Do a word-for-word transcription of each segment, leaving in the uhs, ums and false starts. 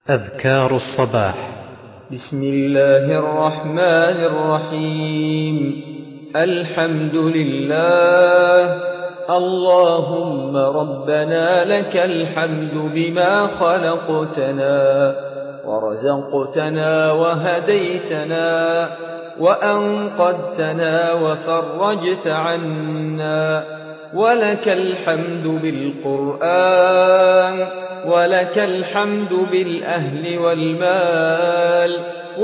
أذكار الصباح. بسم الله الرحمن الرحيم. الحمد لله. اللهم ربنا لك الحمد بما خلقتنا ورزقتنا وهديتنا وأنقذتنا وفرجت عنا، ولك الحمد بالقرآن، ولك الحمد بالأهل والمال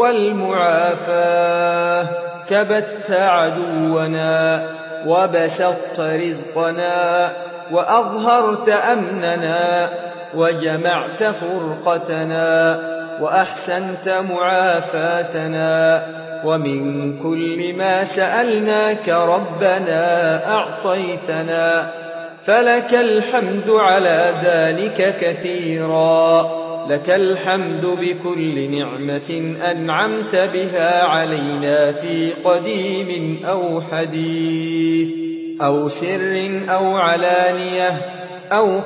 والمعافاة. كبت عدونا وبسطت رزقنا وأظهرت أمننا وجمعت فرقتنا وأحسنت معافاتنا، ومن كل ما سألناك ربنا أعطيتنا، فلك الحمد على ذلك كثيرا. لك الحمد بكل نعمة أنعمت بها علينا في قديم أو حديث أو سر أو علانية أو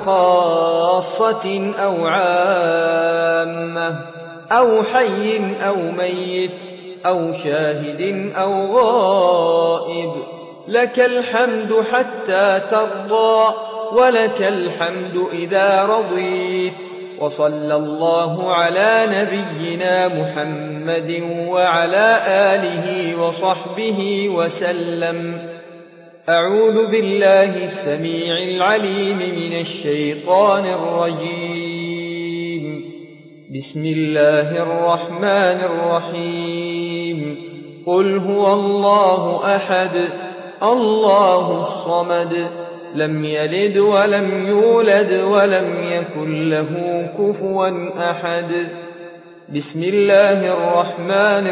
خاصة أو عامة أو حي أو ميت أو شاهد أو غائب. لك الحمد حتى ترضى، ولك الحمد إذا رضيت. وصلى الله على نبينا محمد وعلى آله وصحبه وسلم. أعوذ بالله السميع العليم من الشيطان الرجيم. بسم الله الرحمن الرحيم. قل هو الله أحد الله الصمد، لم يلد ولم يولد ولم يكن له كفوا أحد. بسم الله الرحمن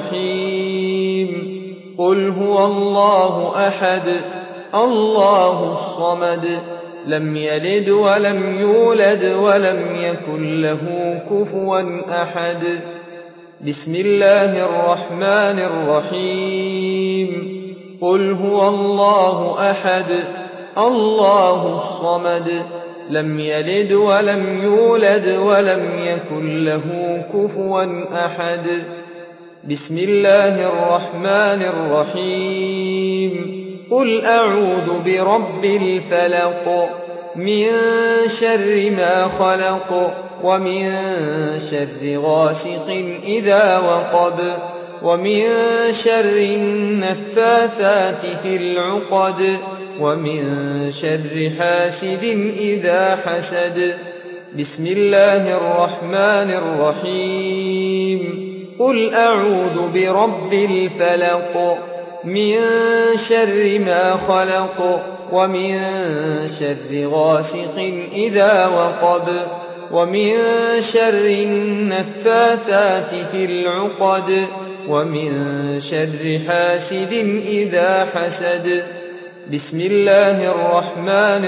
الرحيم. قل هو الله أحد الله الصمد، لم يلد ولم يولد ولم يكن له كفوا أحد. بسم الله الرحمن الرحيم. قل هو الله أحد الله الصمد، لم يلد ولم يولد ولم يكن له كفوا أحد. بسم الله الرحمن الرحيم. قل أعوذ برب الفلق، من شر ما خلق، ومن شر غاسق إذا وقب، ومن شر النفاثات في العقد، ومن شر حاسد إذا حسد. بسم الله الرحمن الرحيم. قل أعوذ برب الفلق، من شر ما خلق، ومن شر غاسق إذا وقب، ومن شر النفاثات في العقد، ومن شر حاسد إذا حسد. بسم الله الرحمن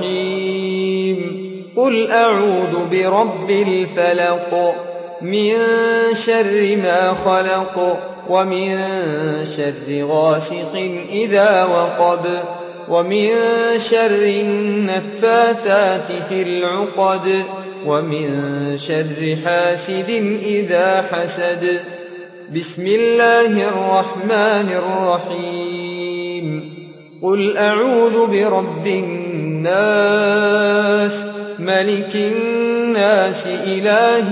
الرحيم. قل أعوذ برب الفلق، من شر ما خلق، ومن شر غاسق إذا وقب، ومن شر النفاثات في العقد، ومن شر حاسد إذا حسد. بسم الله الرحمن الرحيم. قل أعوذ برب الناس، ملك الناس، إله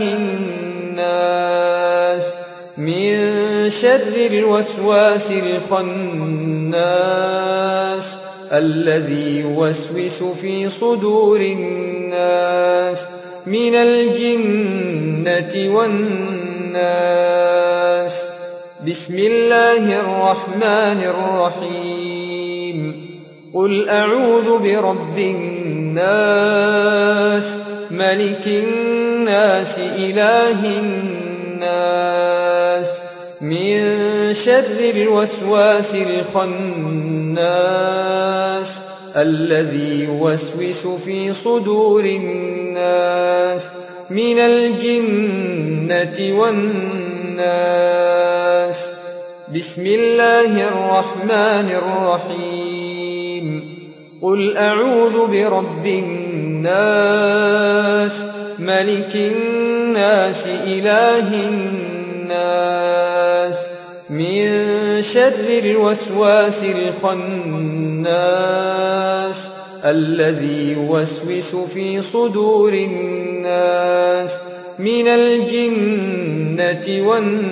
الناس، من شر الوسواس الخناس، الذي يوسوس في صدور الناس من الجنة والناس. بسم الله الرحمن الرحيم. قل أعوذ برب الناس، ملك الناس، إله الناس، من شر الوسواس الخناس، الذي يوسوس في صدور الناس من الجنة والناس. بسم الله الرحمن الرحيم. قل أعوذ برب الناس، ملك الناس إله الناس من شر الوسواس الخناس الذي يوسوس في صدور الناس من الجنة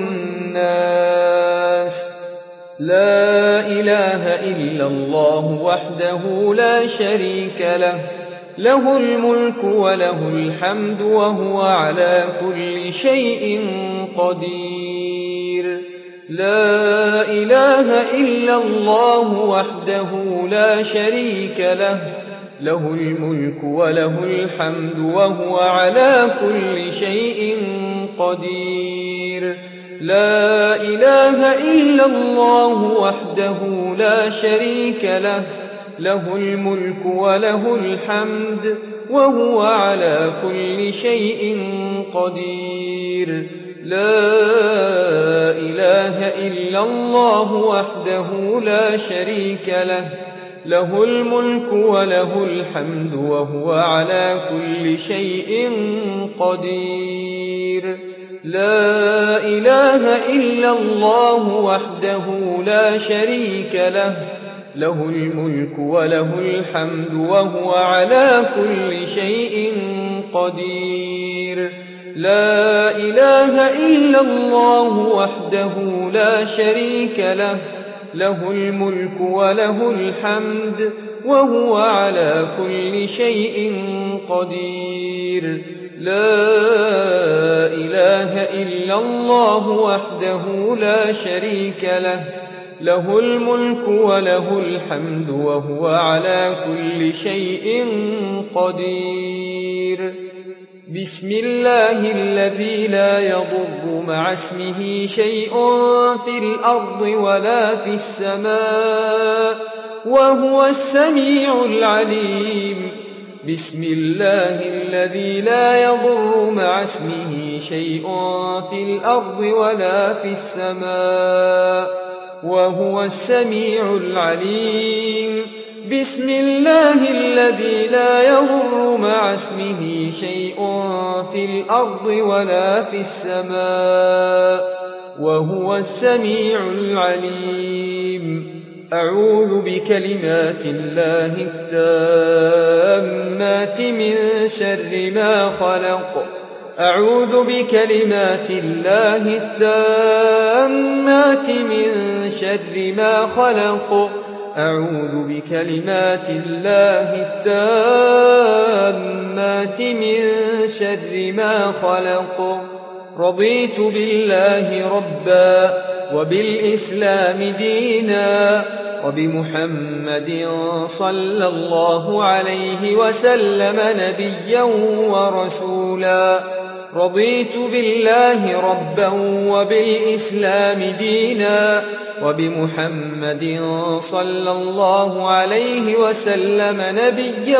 والناس. لا إله إلا الله وحده لا شريك له، له الملك وله الحمد وهو على كل شيء قدير. لا إله إلا الله وحده لا شريك له، له الملك وله الحمد وهو على كل شيء قدير. لا إله إلا الله وحده لا شريك له، له الملك وله الحمد وهو على كل شيء قدير. لا إله إلا الله وحده لا شريك له، له الملك وله الحمد وهو على كل شيء قدير. لا إله إلا الله وحده لا شريك له، له الملك وله الحمد وهو على كل شيء قدير. لا إله إلا الله وحده لا شريك له، له الملك وله الحمد وهو على كل شيء قدير. لا إله إلا الله وحده لا شريك له، له الملك وله الحمد وهو على كل شيء قدير. بسم الله الذي لا يضر مع اسمه شيء في الأرض ولا في السماء وهو السميع العليم. بسم الله الذي لا يضر مع اسمه شيء في الأرض ولا في السماء وهو السميع العليم. بسم الله الذي لا يضر مع اسمه شيء في الأرض ولا في السماء وهو السميع العليم. أعوذ بكلمات الله التامات من شر ما خلق. أعوذ بكلمات الله التامات من شر ما خلق. أعوذ بكلمات الله التامات من شر ما خلق. رضيت بالله ربا وبالإسلام دينا وبمحمد صلى الله عليه وسلم نبيا ورسولا. رضيت بالله ربا وبالإسلام دينا وبمحمد صلى الله عليه وسلم نبيا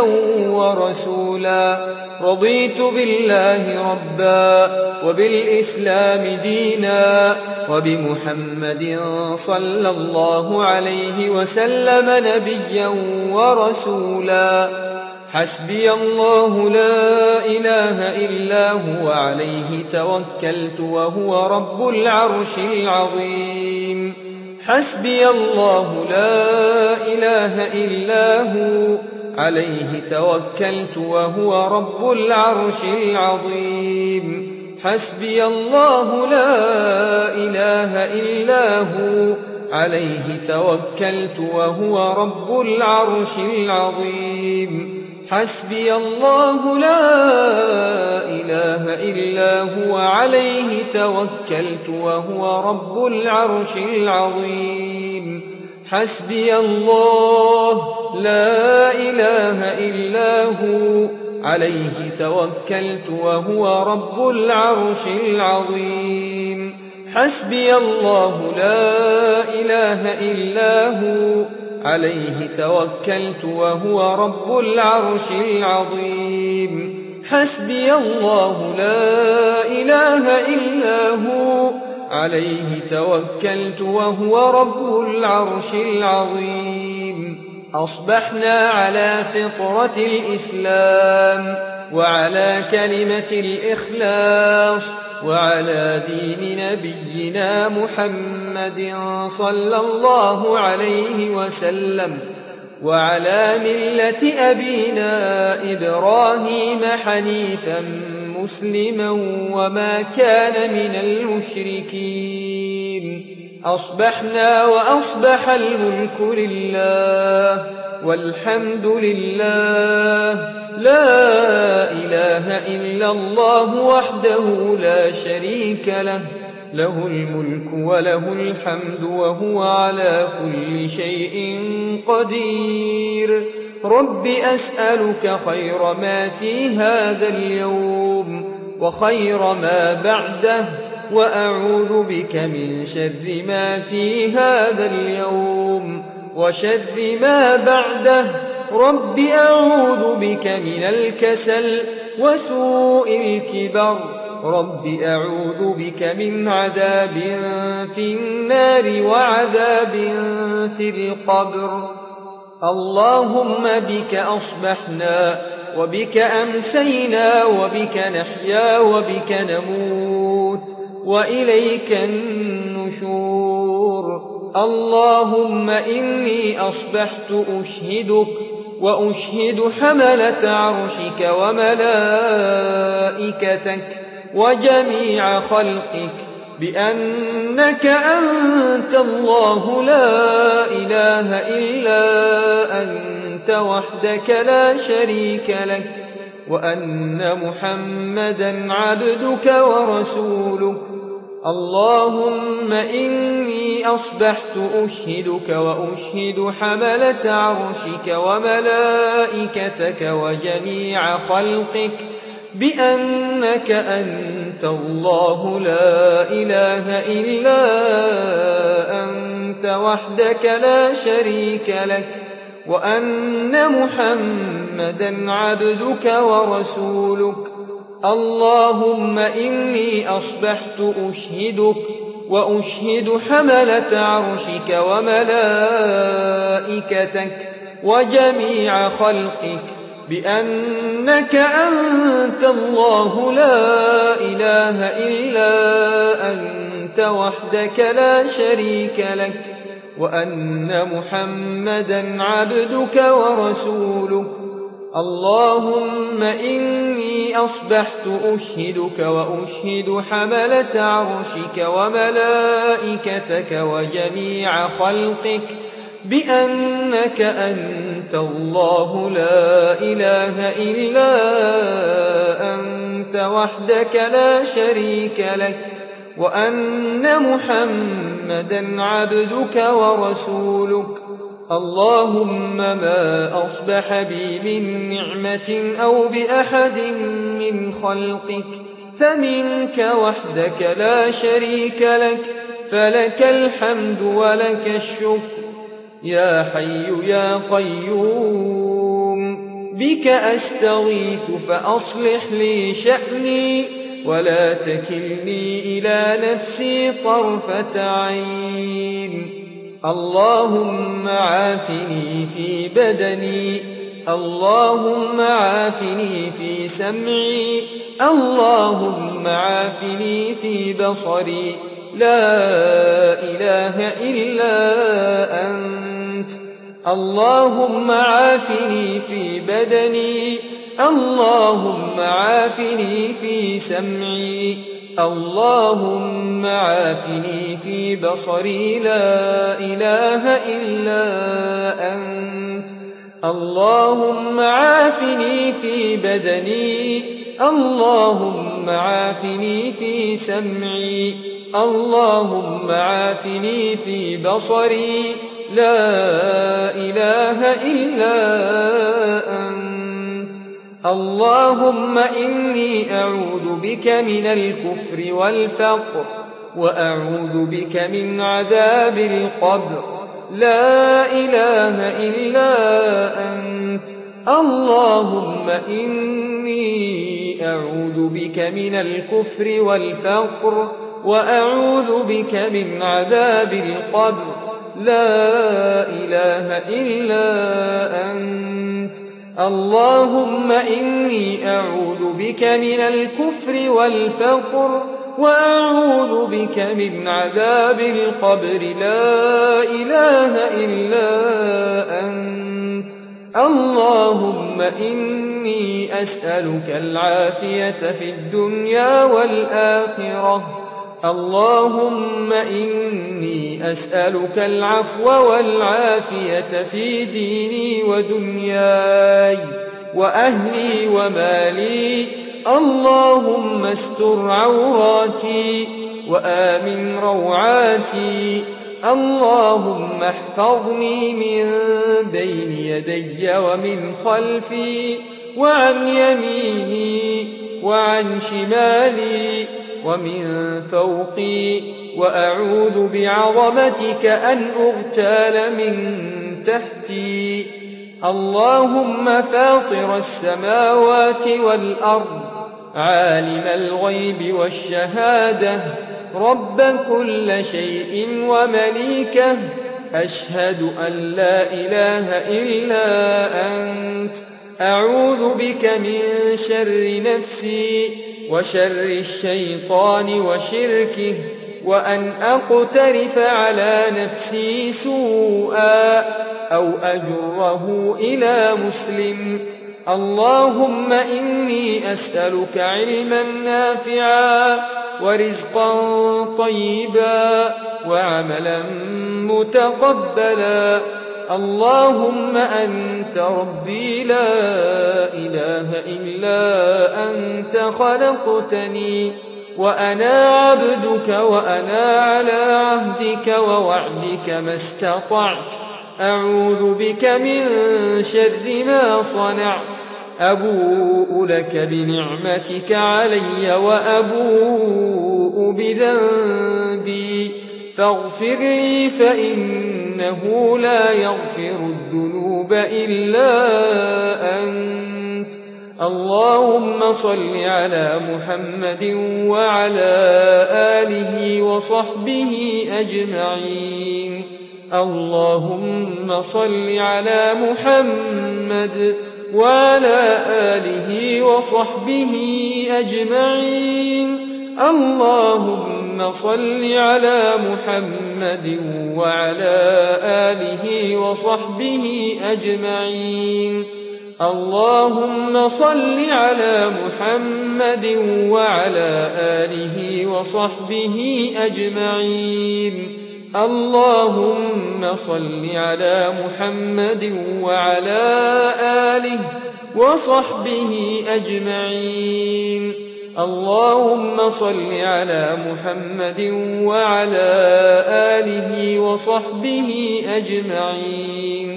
ورسولا. رضيت بالله ربا وبالإسلام دينا وبمحمد صلى الله عليه وسلم نبيا ورسولا. حسبي الله لا إله إلا هو عليه توكلت وهو رب العرش العظيم. حسبي الله لا إله إلا هو عليه توكلت وهو رب العرش العظيم. حسبي الله لا إله إلا هو عليه توكلت وهو رب العرش العظيم. حسبي الله لا إله إلا هو عليه توكلت وهو رب العرش العظيم. حسبي الله لا إله إلا هو عليه توكلت وهو رب العرش العظيم. حسبي الله لا إله إلا هو عليه توكلت وهو رب العرش العظيم. حسبي الله لا إله إلا هو عليه توكلت وهو رب العرش العظيم. أصبحنا على فطرة الإسلام وعلى كلمة الإخلاص وعلى دين نبينا محمد صلى الله عليه وسلم وعلى ملة أبينا إبراهيم حنيفا مسلما وما كان من المشركين. أصبحنا وأصبح الملك لله والحمد لله، لا إله إلا الله وحده لا شريك له، له الملك وله الحمد وهو على كل شيء قدير. رب أسألك خير ما في هذا اليوم وخير ما بعده، وأعوذ بك من شر ما في هذا اليوم وشر ما بعده. رب أعوذ بك من الكسل وسوء الكبر، رب أعوذ بك من عذاب في النار وعذاب في القبر. اللهم بك أصبحنا وبك أمسينا وبك نحيا وبك نموت وإليك النشور. اللهم إني أصبحت أشهدك وأشهد حملة عرشك وملائكتك وجميع خلقك بأنك أنت الله لا إله إلا أنت وحدك لا شريك لك، وأن محمدا عبدك ورسولك. اللهم إني أصبحت أشهدك وأشهد حملة عرشك وملائكتك وجميع خلقك بأنك أنت الله لا إله إلا أنت وحدك لا شريك لك، وأن محمدا عبدك ورسولك. اللهم إني أصبحت أشهدك وأشهد حملة عرشك وملائكتك وجميع خلقك بأنك أنت الله لا إله إلا أنت وحدك لا شريك لك، وأن محمدا عبدك ورسولك. اللهم إني أصبحت أشهدك وأشهد حملة عرشك وملائكتك وجميع خلقك بأنك أنت الله لا إله إلا أنت وحدك لا شريك لك، وأن محمدا عبدك ورسولك. اللهم ما أصبح بي من نعمة أو بأحد من خلقك فمنك وحدك لا شريك لك، فلك الحمد ولك الشكر. يا حي يا قيوم بك أستغيث فأصلح لي شأني ولا تكلني إلى نفسي طرفة عين. اللهم عافني في بدني، اللهم عافني في سمعي، اللهم عافني في بصري. لا إله إلا أنت. اللهم عافني في بدني، اللهم عافني في سمعي، اللهم عافني في بصري. لا إله إلا أنت. اللهم عافني في بدني، اللهم عافني في سمعي، اللهم عافني في بصري. لا إله إلا أنت. اللهم إني أعوذ بك من الكفر والفقر، وأعوذ بك من عذاب القبر. لا إله إلا أنت. اللهم إني أعوذ بك من الكفر والفقر، وأعوذ بك من عذاب القبر. لا إله إلا أنت. اللهم إني أعوذ بك من الكفر والفقر وأعوذ بك من عذاب القبر لا إله إلا أنت. اللهم إني أسألك العافية في الدنيا والآخرة. اللهم إني أسألك العفو والعافية في ديني ودنياي وأهلي ومالي. اللهم استر عوراتي وآمن روعاتي. اللهم احفظني من بين يدي ومن خلفي وعن يميني وعن شمالي ومن فوقي، وأعوذ بعظمتك أن أغتال من تحتي. اللهم فاطر السماوات والأرض، عالم الغيب والشهادة، رب كل شيء ومليكه، أشهد أن لا إله إلا أنت. أعوذ بك من شر نفسي وشر الشيطان وشركه، وأن أقترف على نفسي سوءا أو أجره إلى مسلم. اللهم إني أسألك علما نافعا ورزقا طيبا وعملا متقبلا. اللهم أنت ربي لا إله إلا أنت، خلقتني وأنا عبدك وأنا على عهدك ووعدك ما استطعت. أعوذ بك من شر ما صنعت. أبوء لك بنعمتك علي وأبوء بذنبي، فاغفر لي فإنه لا يغفر الذنوب إلا أنت. اللهم صل على محمد وعلى آله وصحبه أجمعين. اللهم صل على محمد وعلى آله وصحبه أجمعين. اللهم صل على محمد وعلى آله وصحبه أجمعين. اللهم صل على محمد وعلى آله وصحبه أجمعين. اللهم صل على محمد وعلى آله وصحبه أجمعين. اللهم صل على محمد وعلى آله وصحبه أجمعين.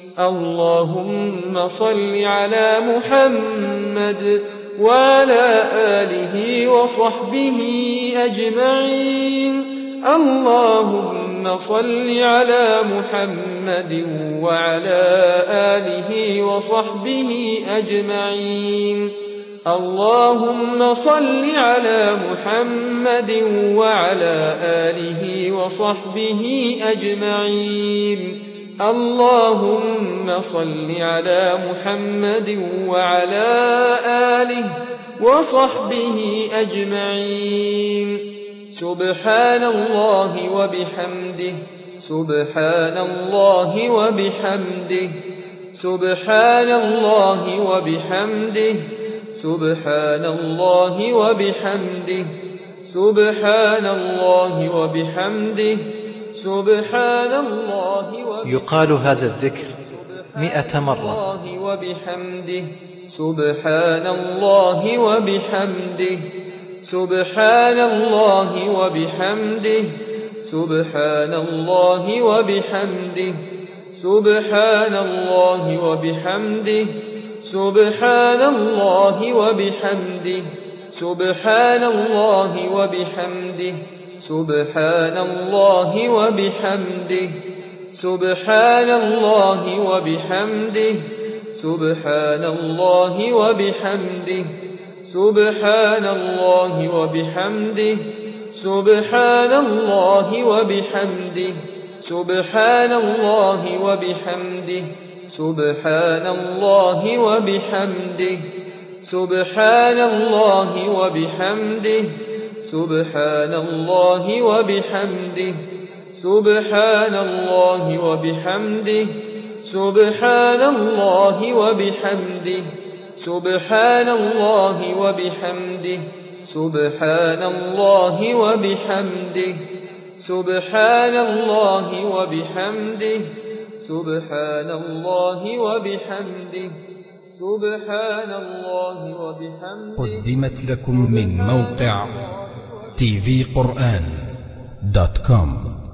اللهم صل على محمد وعلى آله وصحبه أجمعين. اللهم صل على محمد وعلى آله وصحبه أجمعين. اللهم صل على محمد وعلى آله وصحبه أجمعين. اللهم صل على محمد وعلى آله وصحبه أجمعين. سبحان الله وبحمده، سبحان الله وبحمده، سبحان الله وبحمده، سبحان الله وبحمده، سبحان الله وبحمده، سبحان الله وبحمده. يقال هذا الذكر مئة مرة. سبحان الله وبحمده، سبحان الله وبحمده، سبحان الله وبحمده، سبحان الله وبحمده، سبحان الله وبحمده، سبحان الله وبحمده، سبحان الله وبحمده، سبحان الله وبحمده، سبحان الله وبحمده، سبحان الله وبحمده، سبحان الله وبحمده، سبحان الله وبحمده، سبحان الله وبحمده سبحان الله وبحمده سبحان الله وبحمده سبحان الله وبحمده سبحان الله وبحمده سبحان الله وبحمده سبحان الله وبحمده سبحان الله وبحمده سبحان الله وبحمده سبحان الله وبحمده. قدمت لكم من موقع تي في قرآن دوت كوم.